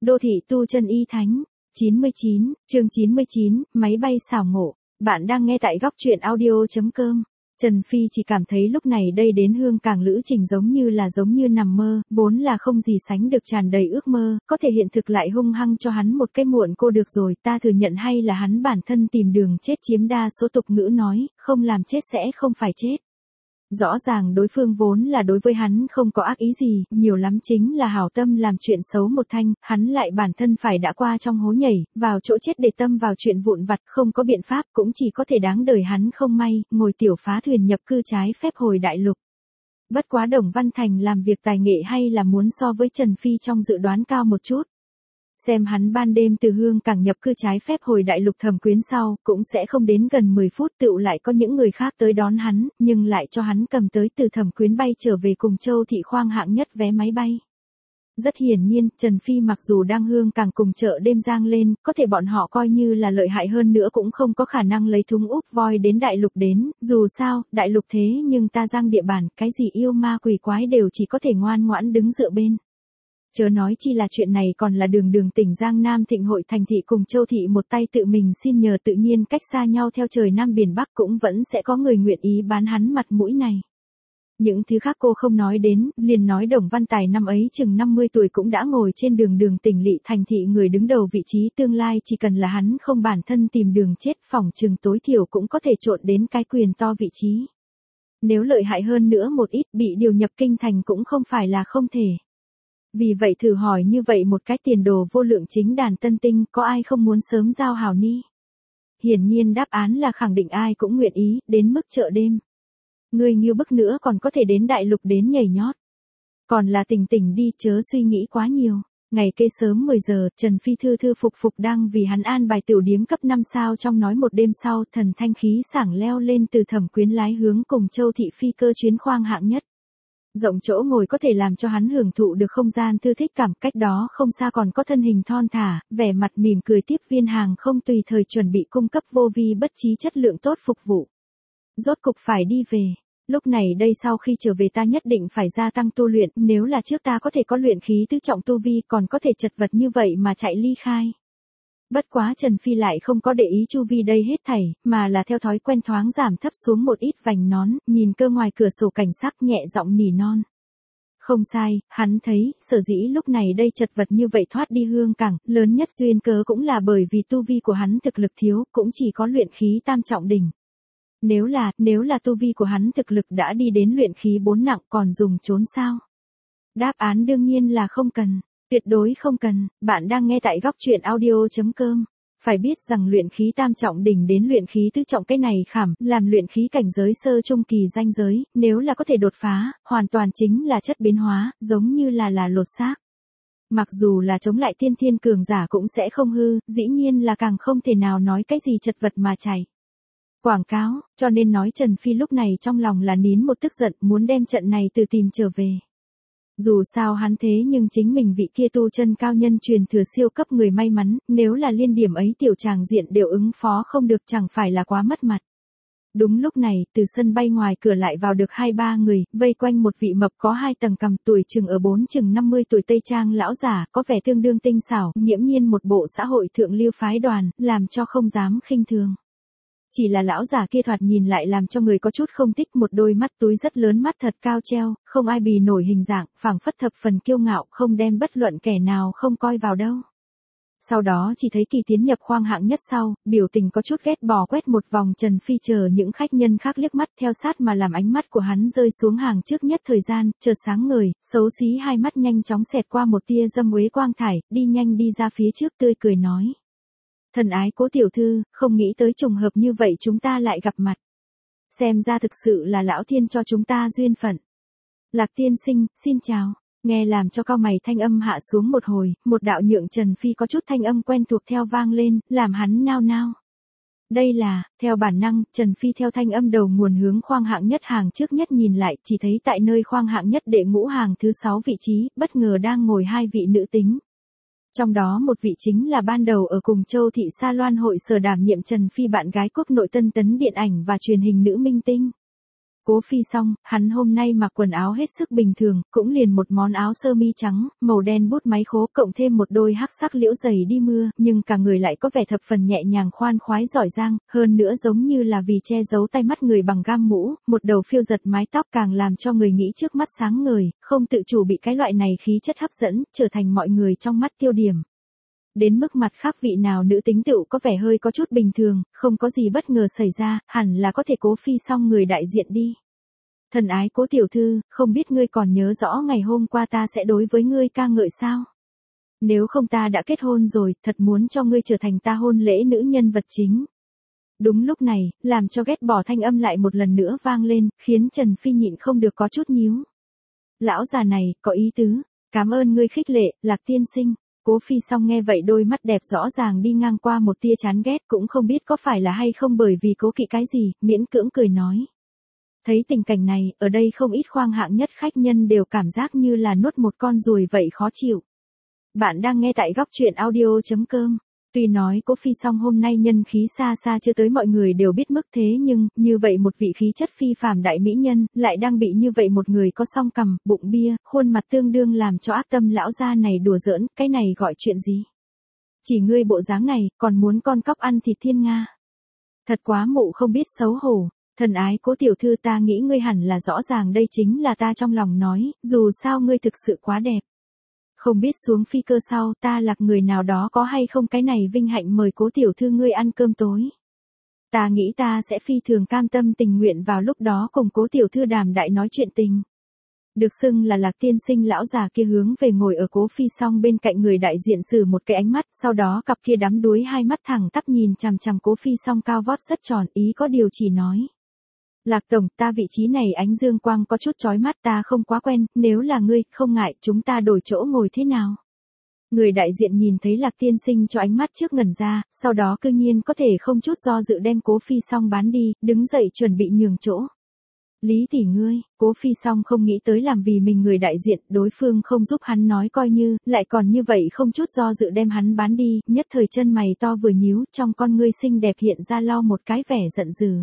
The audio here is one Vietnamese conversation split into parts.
Đô thị tu chân y thánh. 99, chương 99, máy bay xảo ngộ. Bạn đang nghe tại góc truyện audio.com. Trần Phi chỉ cảm thấy lúc này đây đến Hương Cảng lữ trình giống như nằm mơ, vốn là không gì sánh được tràn đầy ước mơ, có thể hiện thực lại hung hăng cho hắn một cái muộn cô được rồi, ta thừa nhận hay là hắn bản thân tìm đường chết chiếm đa số tục ngữ nói, không làm chết sẽ không phải chết. Rõ ràng đối phương vốn là đối với hắn không có ác ý gì, nhiều lắm chính là hảo tâm làm chuyện xấu một thanh, hắn lại bản thân phải đã qua trong hố nhảy, vào chỗ chết để tâm vào chuyện vụn vặt, không có biện pháp cũng chỉ có thể đáng đời hắn không may, ngồi tiểu phá thuyền nhập cư trái phép hồi đại lục. Bất quá Đồng Văn Thành làm việc tài nghệ hay là muốn so với Trần Phi trong dự đoán cao một chút. Xem hắn ban đêm từ Hương Cảng nhập cư trái phép hồi đại lục Thẩm Quyến sau, cũng sẽ không đến gần 10 phút tựu lại có những người khác tới đón hắn, nhưng lại cho hắn cầm tới từ Thẩm Quyến bay trở về cùng Châu Thị khoang hạng nhất vé máy bay. Rất hiển nhiên, Trần Phi mặc dù đang Hương Cảng cùng chợ đêm giang lên, có thể bọn họ coi như là lợi hại hơn nữa cũng không có khả năng lấy thúng úp voi đến đại lục đến, dù sao, đại lục thế nhưng ta giang địa bàn, cái gì yêu ma quỷ quái đều chỉ có thể ngoan ngoãn đứng dựa bên. Chớ nói chi là chuyện này còn là đường tỉnh Giang Nam Thịnh Hội Thành Thị cùng Châu Thị một tay tự mình xin nhờ, tự nhiên cách xa nhau theo trời Nam Biển Bắc cũng vẫn sẽ có người nguyện ý bán hắn mặt mũi này. Những thứ khác cô không nói đến, liền nói Đồng Văn Tài năm ấy chừng 50 tuổi cũng đã ngồi trên đường tỉnh lỵ thành thị người đứng đầu vị trí tương lai, chỉ cần là hắn không bản thân tìm đường chết phỏng chừng tối thiểu cũng có thể trộn đến cái quyền to vị trí. Nếu lợi hại hơn nữa một ít bị điều nhập kinh thành cũng không phải là không thể. Vì vậy thử hỏi như vậy một cái tiền đồ vô lượng chính đàn tân tinh, có ai không muốn sớm giao hảo ni? Hiển nhiên đáp án là khẳng định ai cũng nguyện ý, đến mức chợ đêm. Người nghiêu bức nữa còn có thể đến đại lục đến nhảy nhót. Còn là tỉnh đi, chớ suy nghĩ quá nhiều. Ngày kê sớm 10 giờ, Trần Phi thư phục đang vì hắn an bài tiểu điếm cấp 5 sao trong nói một đêm sau, thần thanh khí sảng leo lên từ Thẩm Quyến lái hướng cùng Châu Thị phi cơ chuyến khoang hạng nhất. Rộng chỗ ngồi có thể làm cho hắn hưởng thụ được không gian thư thích cảm, cách đó không xa còn có thân hình thon thả, vẻ mặt mỉm cười tiếp viên hàng không tùy thời chuẩn bị cung cấp vô vi bất trí chất lượng tốt phục vụ. Rốt cục phải đi về. Lúc này đây sau khi trở về ta nhất định phải gia tăng tu luyện, nếu là trước ta có thể có luyện khí tứ trọng tu vi còn có thể chật vật như vậy mà chạy ly khai. Bất quá Trần Phi lại không có để ý chu vi đây hết thảy, mà là theo thói quen thoáng giảm thấp xuống một ít vành nón, nhìn cơ ngoài cửa sổ cảnh sắc nhẹ giọng nỉ non. Không sai, hắn thấy, sở dĩ lúc này đây chật vật như vậy thoát đi Hương Cảng, lớn nhất duyên cớ cũng là bởi vì tu vi của hắn thực lực thiếu, cũng chỉ có luyện khí tam trọng đỉnh. Nếu là tu vi của hắn thực lực đã đi đến luyện khí 4 nặng còn dùng trốn sao? Đáp án đương nhiên là không cần. Tuyệt đối không cần, bạn đang nghe tại góc truyện audio.com. Phải biết rằng luyện khí tam trọng đỉnh đến luyện khí tứ trọng cái này khảm, làm luyện khí cảnh giới sơ trung kỳ ranh giới, nếu là có thể đột phá, hoàn toàn chính là chất biến hóa, giống như là lột xác. Mặc dù là chống lại thiên cường giả cũng sẽ không hư, dĩ nhiên là càng không thể nào nói cái gì chật vật mà chạy. Quảng cáo, cho nên nói Trần Phi lúc này trong lòng là nín một tức giận muốn đem trận này từ tìm trở về. Dù sao hắn thế nhưng chính mình vị kia tu chân cao nhân truyền thừa siêu cấp người may mắn, nếu là liên điểm ấy tiểu tràng diện đều ứng phó không được chẳng phải là quá mất mặt. Đúng lúc này, từ sân bay ngoài cửa lại vào được 2-3 người, vây quanh một vị mập có 2 tầng cằm tuổi chừng ở 50 tuổi Tây Trang lão giả, có vẻ tương đương tinh xảo, nghiễm nhiên một bộ xã hội thượng lưu phái đoàn, làm cho không dám khinh thường. Chỉ là lão giả kia thoạt nhìn lại làm cho người có chút không thích, một đôi mắt túi rất lớn, mắt thật cao treo, không ai bì nổi hình dạng, phảng phất thập phần kiêu ngạo, không đem bất luận kẻ nào không coi vào đâu. Sau đó chỉ thấy Kỳ tiến nhập khoang hạng nhất sau, biểu tình có chút ghét bỏ quét một vòng Trần Phi chờ những khách nhân khác liếc mắt theo sát mà làm ánh mắt của hắn rơi xuống hàng trước nhất thời gian, chợt sáng ngời, xấu xí hai mắt nhanh chóng xẹt qua một tia dâm uế quang thải, đi nhanh đi ra phía trước tươi cười nói. Thần ái Cố tiểu thư, không nghĩ tới trùng hợp như vậy chúng ta lại gặp mặt. Xem ra thực sự là lão thiên cho chúng ta duyên phận. Lạc tiên sinh, xin chào. Nghe làm cho cao mày thanh âm hạ xuống một hồi, một đạo nhượng Trần Phi có chút thanh âm quen thuộc theo vang lên, làm hắn nao nao. Đây là, theo bản năng, Trần Phi theo thanh âm đầu nguồn hướng khoang hạng nhất hàng trước nhất nhìn lại, chỉ thấy tại nơi khoang hạng nhất đệ ngũ hàng thứ 6 vị trí, bất ngờ đang ngồi 2 vị nữ tính. Trong đó một vị chính là ban đầu ở cùng Châu Thị Sa Loan hội sở đảm nhiệm Trần Phi bạn gái quốc nội tân tấn điện ảnh và truyền hình nữ minh tinh. Cố Phi Song, hắn hôm nay mặc quần áo hết sức bình thường, cũng liền một món áo sơ mi trắng, màu đen bút máy khố cộng thêm một đôi hắc sắc liễu giày đi mưa, nhưng cả người lại có vẻ thập phần nhẹ nhàng khoan khoái giỏi giang, hơn nữa giống như là vì che giấu tai mắt người bằng gam mũ, một đầu phiêu giật mái tóc càng làm cho người nghĩ trước mắt sáng ngời, không tự chủ bị cái loại này khí chất hấp dẫn, trở thành mọi người trong mắt tiêu điểm. Đến mức mặt khác vị nào nữ tính tựu có vẻ hơi có chút bình thường, không có gì bất ngờ xảy ra, hẳn là có thể Cố Phi Song người đại diện đi. Thân ái Cố tiểu thư, không biết ngươi còn nhớ rõ ngày hôm qua ta sẽ đối với ngươi ca ngợi sao? Nếu không ta đã kết hôn rồi, thật muốn cho ngươi trở thành ta hôn lễ nữ nhân vật chính. Đúng lúc này, làm cho ghét bỏ thanh âm lại một lần nữa vang lên, khiến Trần Phi nhịn không được có chút nhíu. Lão già này, có ý tứ, cảm ơn ngươi khích lệ, Lạc tiên sinh. Cố Phi Song nghe vậy đôi mắt đẹp rõ ràng đi ngang qua một tia chán ghét, cũng không biết có phải là hay không bởi vì cố kỵ cái gì, miễn cưỡng cười nói. Thấy tình cảnh này, ở đây không ít khoang hạng nhất khách nhân đều cảm giác như là nuốt một con ruồi vậy khó chịu. Bạn đang nghe tại góc truyện audio.com. Tuy nói Cố Phi Song hôm nay nhân khí xa xa chưa tới mọi người đều biết mức thế nhưng, như vậy một vị khí chất phi phàm đại mỹ nhân, lại đang bị như vậy một người có song cằm, bụng bia, khuôn mặt tương đương làm cho ác tâm lão gia này đùa giỡn, cái này gọi chuyện gì? Chỉ ngươi bộ dáng này, còn muốn con cóc ăn thịt thiên nga. Thật quá mụ không biết xấu hổ. Thân ái Cố tiểu thư, ta nghĩ ngươi hẳn là rõ ràng đây chính là ta trong lòng nói, dù sao ngươi thực sự quá đẹp. Không biết xuống phi cơ sau ta Lạc người nào đó có hay không cái này vinh hạnh mời Cố tiểu thư ngươi ăn cơm tối. Ta nghĩ ta sẽ phi thường cam tâm tình nguyện vào lúc đó cùng Cố tiểu thư đàm đại nói chuyện tình. Được xưng là Lạc tiên sinh lão già kia hướng về ngồi ở Cố Phi Song bên cạnh người đại diện sử một cái ánh mắt, sau đó cặp kia đắm đuối hai mắt thẳng tắp nhìn chằm chằm Cố Phi Song cao vót rất tròn, ý có điều chỉ nói. Lạc tổng, ta vị trí này ánh dương quang có chút chói mắt, ta không quá quen, nếu là ngươi, không ngại, chúng ta đổi chỗ ngồi thế nào? Người đại diện nhìn thấy Lạc tiên sinh cho ánh mắt trước ngẩn ra, sau đó cư nhiên có thể không chút do dự đem Cố Phi Song bán đi, đứng dậy chuẩn bị nhường chỗ. Lý tỷ ngươi, Cố Phi Song không nghĩ tới làm vì mình người đại diện, đối phương không giúp hắn nói coi như, lại còn như vậy không chút do dự đem hắn bán đi, nhất thời chân mày to vừa nhíu, trong con ngươi xinh đẹp hiện ra lo một cái vẻ giận dữ.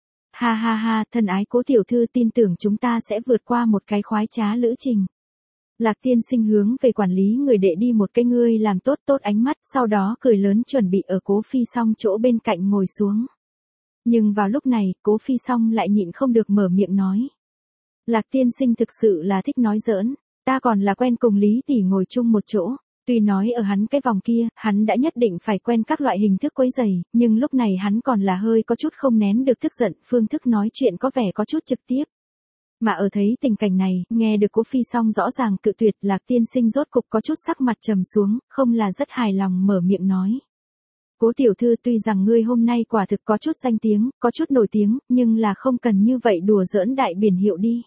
Ha ha ha, thân ái Cố tiểu thư, tin tưởng chúng ta sẽ vượt qua một cái khoái trá lữ trình. Lạc tiên sinh hướng về quản lý người đệ đi một cái ngươi làm tốt tốt ánh mắt, sau đó cười lớn chuẩn bị ở Cố Phi Song chỗ bên cạnh ngồi xuống. Nhưng vào lúc này, Cố Phi Song lại nhịn không được mở miệng nói. Lạc tiên sinh thực sự là thích nói giỡn, ta còn là quen cùng Lý tỷ ngồi chung một chỗ. Tuy nói ở hắn cái vòng kia, hắn đã nhất định phải quen các loại hình thức quấy rầy, nhưng lúc này hắn còn là hơi có chút không nén được tức giận, phương thức nói chuyện có vẻ có chút trực tiếp. Mà ở thấy tình cảnh này, nghe được Cố Phi Song rõ ràng cự tuyệt, Lạc tiên sinh rốt cục có chút sắc mặt trầm xuống, không là rất hài lòng mở miệng nói. Cố tiểu thư, tuy rằng ngươi hôm nay quả thực có chút danh tiếng, có chút nổi tiếng, nhưng là không cần như vậy đùa giỡn đại biển hiệu đi.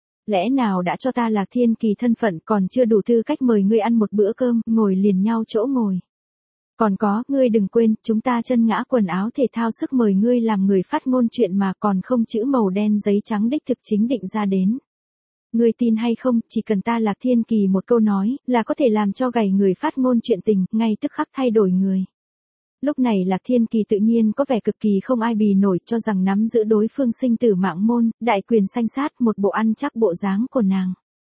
Lẽ nào đã cho ta Lạc Thiên Kỳ thân phận còn chưa đủ tư cách mời ngươi ăn một bữa cơm, ngồi liền nhau chỗ ngồi. Còn có, ngươi đừng quên, chúng ta chân ngã quần áo thể thao sức mời ngươi làm người phát ngôn chuyện mà còn không chữ màu đen giấy trắng đích thực chính định ra đến. Ngươi tin hay không, chỉ cần ta Lạc Thiên Kỳ một câu nói, là có thể làm cho gầy người phát ngôn chuyện tình, ngay tức khắc thay đổi người. Lúc này Lạc Thiên Kỳ tự nhiên có vẻ cực kỳ không ai bì nổi, cho rằng nắm giữ đối phương sinh tử mạng môn, đại quyền sanh sát, một bộ ăn chắc bộ dáng của nàng.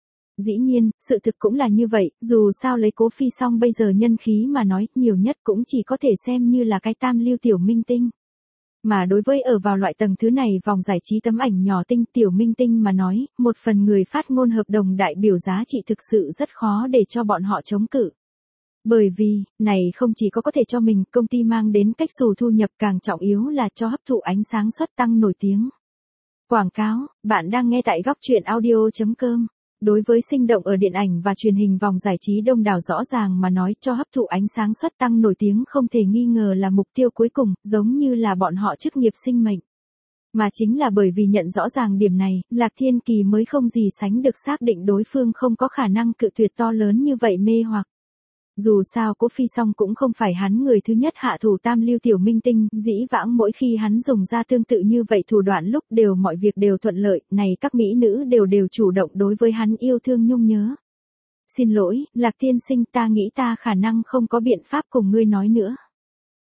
Dĩ nhiên, sự thực cũng là như vậy, dù sao lấy Cố Phi Song bây giờ nhân khí mà nói, nhiều nhất cũng chỉ có thể xem như là cái tam lưu tiểu minh tinh. Mà đối với ở vào loại tầng thứ này vòng giải trí tấm ảnh nhỏ tinh tiểu minh tinh mà nói, một phần người phát ngôn hợp đồng đại biểu giá trị thực sự rất khó để cho bọn họ chống cự. Bởi vì, này không chỉ có thể cho mình công ty mang đến cách xù thu nhập, càng trọng yếu là cho hấp thụ ánh sáng suất tăng nổi tiếng. Quảng cáo, bạn đang nghe tại góc truyện audio.com. Đối với sinh động ở điện ảnh và truyền hình vòng giải trí đông đảo rõ ràng mà nói, cho hấp thụ ánh sáng suất tăng nổi tiếng không thể nghi ngờ là mục tiêu cuối cùng, giống như là bọn họ chức nghiệp sinh mệnh. Mà chính là bởi vì nhận rõ ràng điểm này, Lạc Thiên Kỳ mới không gì sánh được xác định đối phương không có khả năng cự tuyệt to lớn như vậy mê hoặc. Dù sao Cố Phi Song cũng không phải hắn người thứ nhất hạ thủ tam lưu tiểu minh tinh, dĩ vãng mỗi khi hắn dùng ra tương tự như vậy thủ đoạn lúc đều mọi việc đều thuận lợi, này các mỹ nữ đều chủ động đối với hắn yêu thương nhung nhớ. Xin lỗi, Lạc tiên sinh, ta nghĩ ta khả năng không có biện pháp cùng ngươi nói nữa.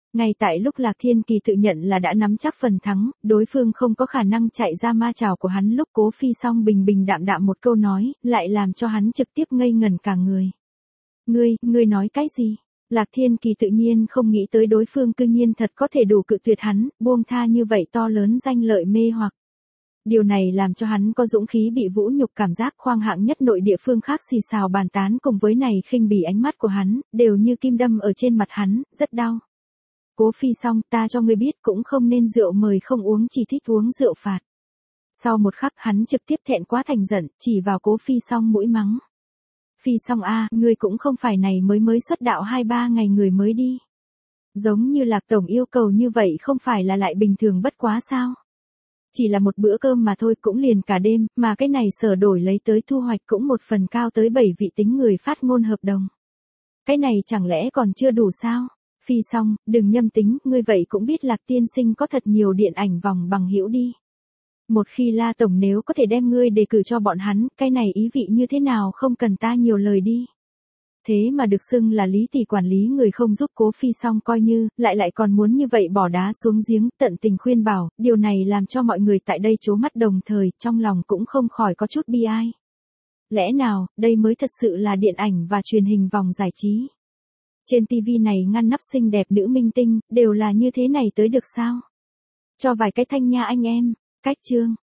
Ngay tại lúc Lạc Thiên Kỳ tự nhận là đã nắm chắc phần thắng, đối phương không có khả năng chạy ra ma trảo của hắn, lúc Cố Phi Song bình bình đạm đạm một câu nói, lại làm cho hắn trực tiếp ngây ngẩn cả người. Ngươi nói cái gì? Lạc Thiên Kỳ tự nhiên không nghĩ tới đối phương cư nhiên thật có thể đủ cự tuyệt hắn, buông tha như vậy to lớn danh lợi mê hoặc. Điều này làm cho hắn có dũng khí bị vũ nhục, cảm giác khoang hạng nhất nội địa phương khác xì xào bàn tán cùng với này khinh bỉ ánh mắt của hắn, đều như kim đâm ở trên mặt hắn, rất đau. Cố Phi Song, ta cho ngươi biết cũng không nên rượu mời không uống, chỉ thích uống rượu phạt. Sau một khắc hắn trực tiếp thẹn quá thành giận, chỉ vào Cố Phi Song mũi mắng. Phi Song a, ngươi cũng không phải này mới xuất đạo 2-3 ngày người mới đi. Giống như Lạc tổng yêu cầu như vậy không phải là lại bình thường bất quá sao? Chỉ là một bữa cơm mà thôi cũng liền cả đêm, mà cái này sở đổi lấy tới thu hoạch cũng một phần cao tới 7 vị tính người phát ngôn hợp đồng. Cái này chẳng lẽ còn chưa đủ sao? Phi Song, đừng nhâm tính, ngươi vậy cũng biết Lạc tiên sinh có thật nhiều điện ảnh vòng bằng hữu đi. Một khi La tổng nếu có thể đem ngươi đề cử cho bọn hắn, cái này ý vị như thế nào không cần ta nhiều lời đi. Thế mà được xưng là Lý tỷ quản lý người không giúp Cố Phi Song coi như, lại còn muốn như vậy bỏ đá xuống giếng, tận tình khuyên bảo, điều này làm cho mọi người tại đây trố mắt đồng thời, trong lòng cũng không khỏi có chút bi ai. Lẽ nào, đây mới thật sự là điện ảnh và truyền hình vòng giải trí. Trên TV này ngăn nắp xinh đẹp nữ minh tinh, đều là như thế này tới được sao? Cho vài cái thanh nha anh em, cách chương.